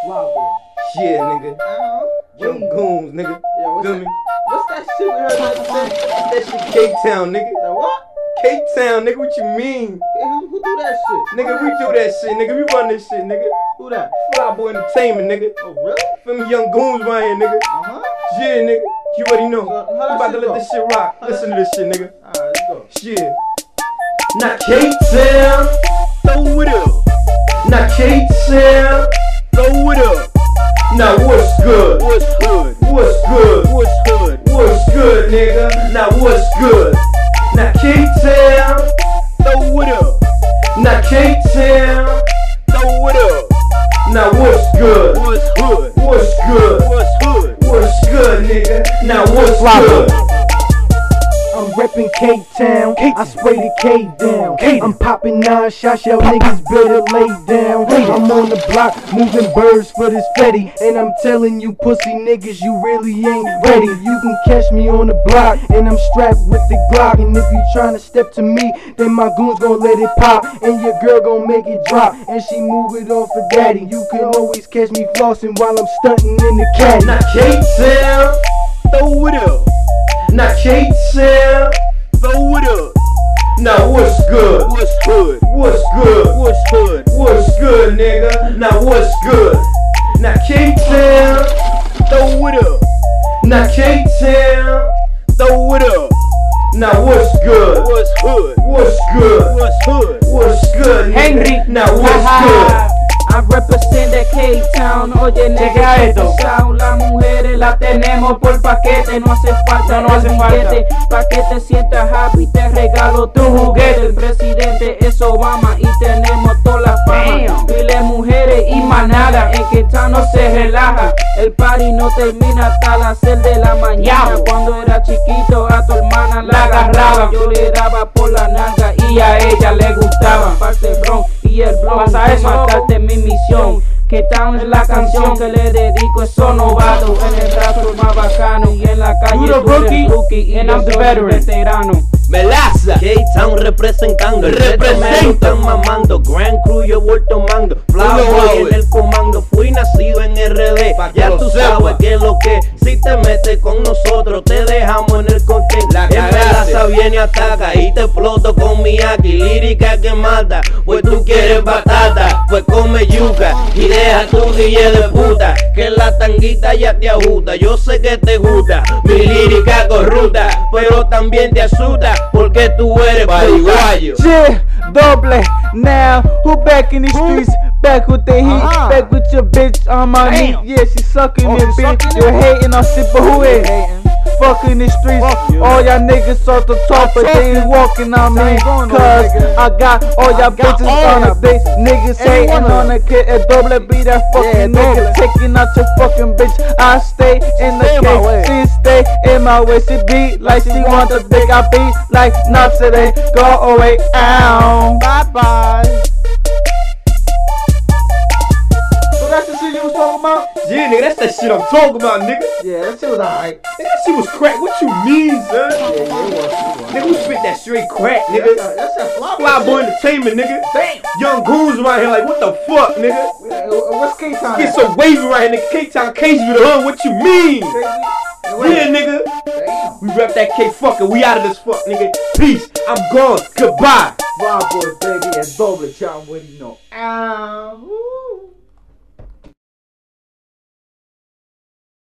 Yeah, nigga. Young Goons, nigga. Yeah, Feel me? what's that shit we heard that say? That shit K-Town, nigga. The what? K-Town, nigga, what you mean? Hey, who do that shit? Nigga, we do that shit, nigga. We run this shit, nigga. Who that? Flyboy Entertainment, nigga. Oh, really? Feel me? Young Goons right here, nigga. Uh-huh. Yeah, nigga. You already know. So, We how that about to shit let go? this shit rock. Listen to this shit, nigga. Alright, let's go. Shit. Now K-Town, throw it up. Now K-Town, throw it up. Now what's good? What's good? What's good? What's good? What's good, nigga? Now what's good? Now K-Town, Throw it up. now K-Town, Throw it up. now what's good? What's good? What's good? What's good? What's good, nigga? Now what's good? I'm reppin' K-Town, I spray the K down. I'm poppin' 9 shots, y'all niggas better lay down. I'm on the block, moving birds for this fetty. And I'm telling you pussy niggas, you really ain't ready. You can catch me on the block, and I'm strapped with the Glock. And if you tryna step to me, then my goons gon' let it pop. And your girl gon' make it drop, and she move it off for daddy. You can always catch me flossin' while I'm stuntin' in the caddy. Now K-Town, Throw it up. now K-Town, Throw it up. now what's good? What's good? What's good? What's good? What's good, nigga? Now what's good? Now K-Town, Throw it up. now K-Town, Throw it up. now what's good? What's good? What's good? What's good? What's good, nigga? Henry, Now what's good? I represent the K-Town. Oye, nigga, esto. Las mujeres las tenemos por paquete. No hace falta, no hace billete. Pa' que te sientas happy, te regalo tu juguete. El presidente es Obama y tenemos toda la fama. Miles mujeres y manada. En K-Town no se relaja. El party no termina hasta las 6 de la mañana. Cuando era chiquito a tu hermana la agarraba. Yo le daba por la nalga y a ella le gustaba. Parte el ron y el blog. Pasa eso, matarte mi misión. K-Town es la canción que le dedico a esos novatos. En el brazo el más bacano y en la calle tú eres rookie y yo soy el veterano. Melaza. K-Town representando, el representan mamando, Grand Crew yo voy tomando, Flyboy en el comando, fui nacido en RD, ya tú sabes que lo que, si te metes con nosotros te dejamos en el contexto, en Melaza viene ataca y te exploto con mi aquí, lírica que mata, pues tú quieres batata, pues come yuca y deja tu DJ de puta, que la tanguita ya te ajusta, yo sé que te gusta, mi lírica corrupta, pero también te asusta, porque tú eres paraguayo. Yeah, doble. Now, who back in the streets? Back with the heat. Back with your bitch on my knee. Yeah, she sucking it, bitch. You're hating on shit, but who is? Fucking the streets. All y'all niggas off the top, but they ain't walking on me. Cause I got all y'all bitches on a bitch. Niggas hating on a kid. A double be that fucking nigga taking out your fucking bitch. I stay in the cage. She stay in my way. She beat like she want the dick. I beat like not today. Go away. Ow. Bye bye. So that's the shit you was talking about? Yeah, nigga, that's that shit I'm talking about, nigga. Yeah, that shit was alright. Nigga, that shit was crack. What you mean, son? Yeah, it was. Nigga, we spit that straight crack, nigga. That's that Flyboy Entertainment, nigga. Damn. Young Goons right here, like, what the fuck, nigga? What's K-Town? Get so wavy right here, nigga. K-Town crazy with the hood. What you mean? Yeah, nigga. Damn. We rep that K fucker. We out of this fuck, nigga. Peace. I'm gone. Goodbye. Flyboy, baby, and double, y'all already know. Ow.